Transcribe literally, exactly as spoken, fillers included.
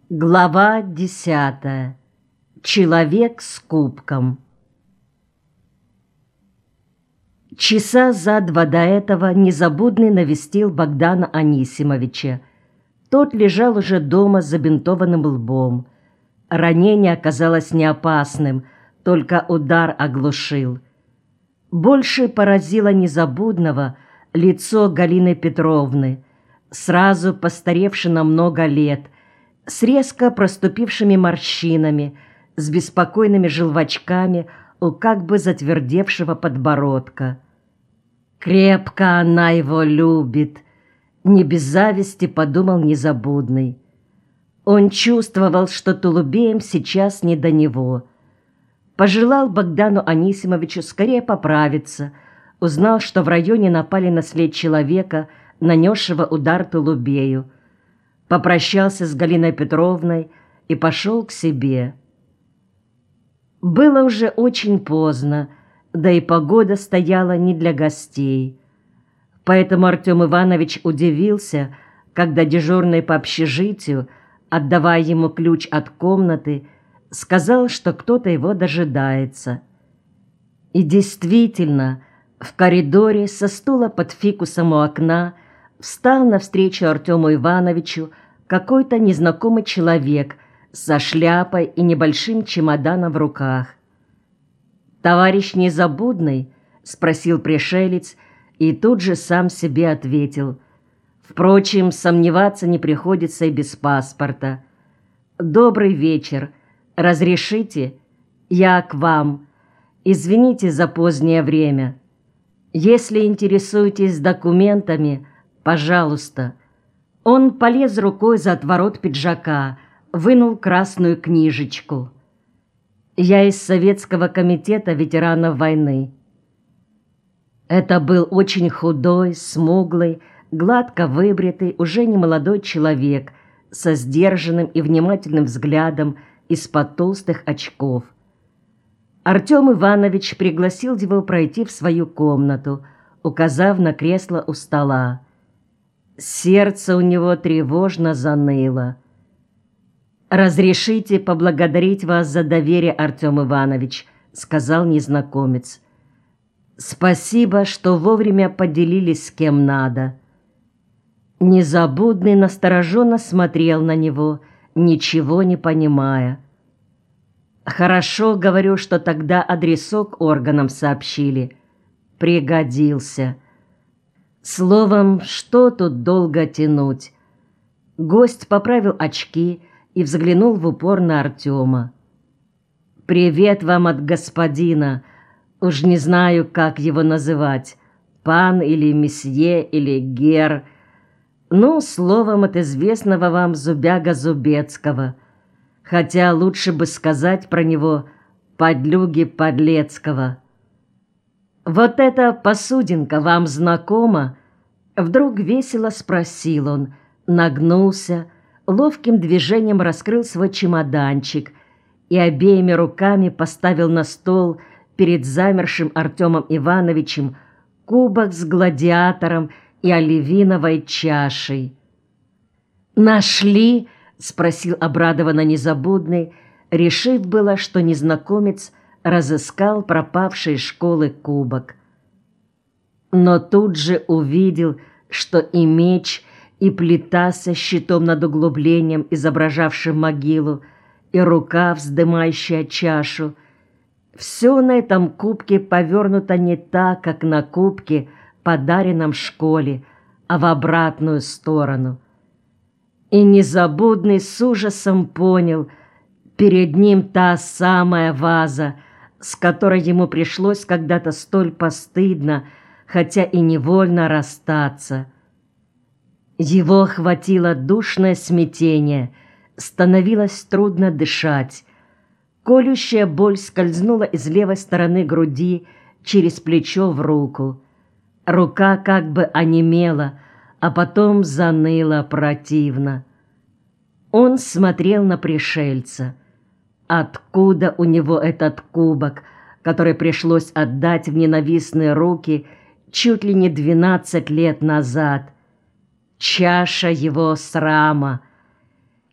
Глава десятая. Человек с кубком. Часа за два до этого Незабудный навестил Богдана Анисимовича. Тот лежал уже дома с забинтованным лбом. Ранение оказалось не опасным, только удар оглушил. Больше поразило Незабудного лицо Галины Петровны, сразу постаревшей на много лет, с резко проступившими морщинами, с беспокойными желвачками у как бы затвердевшего подбородка. «Крепко она его любит», — не без зависти подумал Незабудный. Он чувствовал, что Тулубеем сейчас не до него. Пожелал Богдану Анисимовичу скорее поправиться, узнал, что в районе напали на след человека, нанесшего удар Тулубею. Попрощался с Галиной Петровной и пошел к себе. Было уже очень поздно, да и погода стояла не для гостей. Поэтому Артем Иванович удивился, когда дежурный по общежитию, отдавая ему ключ от комнаты, сказал, что кто-то его дожидается. И действительно, в коридоре со стула под фикусом у окна встал навстречу Артему Ивановичу какой-то незнакомый человек со шляпой и небольшим чемоданом в руках. «Товарищ Незабудный?» — спросил пришелец и тут же сам себе ответил. Впрочем, сомневаться не приходится и без паспорта. «Добрый вечер. Разрешите? Я к вам. Извините за позднее время. Если интересуетесь документами, пожалуйста». Он полез рукой за отворот пиджака, вынул красную книжечку. «Я из Советского комитета ветеранов войны». Это был очень худой, смуглый, гладко выбритый, уже немолодой человек со сдержанным и внимательным взглядом из-под толстых очков. Артем Иванович пригласил его пройти в свою комнату, указав на кресло у стола. Сердце у него тревожно заныло. «Разрешите поблагодарить вас за доверие, Артем Иванович», — сказал незнакомец. «Спасибо, что вовремя поделились с кем надо». Незабудный настороженно смотрел на него, ничего не понимая. «Хорошо, говорю, что тогда адресок органам сообщили. Пригодился. Словом, что тут долго тянуть?» Гость поправил очки и взглянул в упор на Артема. «Привет вам от господина. Уж не знаю, как его называть. Пан или месье или гер. Ну, словом, от известного вам Зубяга Зубецкого. Хотя лучше бы сказать про него подлюги Подлецкого. Вот эта посудинка вам знакома?» Вдруг весело спросил он, нагнулся, ловким движением раскрыл свой чемоданчик и обеими руками поставил на стол перед замершим Артемом Ивановичем кубок с гладиатором и оливиновой чашей. «Нашли?» — спросил обрадованно Незабудный, решив было, что незнакомец разыскал пропавший из школы кубок. Но тут же увидел, что и меч, и плита со щитом над углублением, изображавшим могилу, и рука, вздымающая чашу, все на этом кубке повернуто не так, как на кубке, подаренном школе, а в обратную сторону. И Незабудный с ужасом понял, перед ним та самая ваза, с которой ему пришлось когда-то столь постыдно, хотя и невольно расстаться. Его охватило душное смятение, становилось трудно дышать. Колющая боль скользнула из левой стороны груди через плечо в руку. Рука как бы онемела, а потом заныла противно. Он смотрел на пришельца. Откуда у него этот кубок, который пришлось отдать в ненавистные руки чуть ли не двенадцать лет назад? Чаша его срама,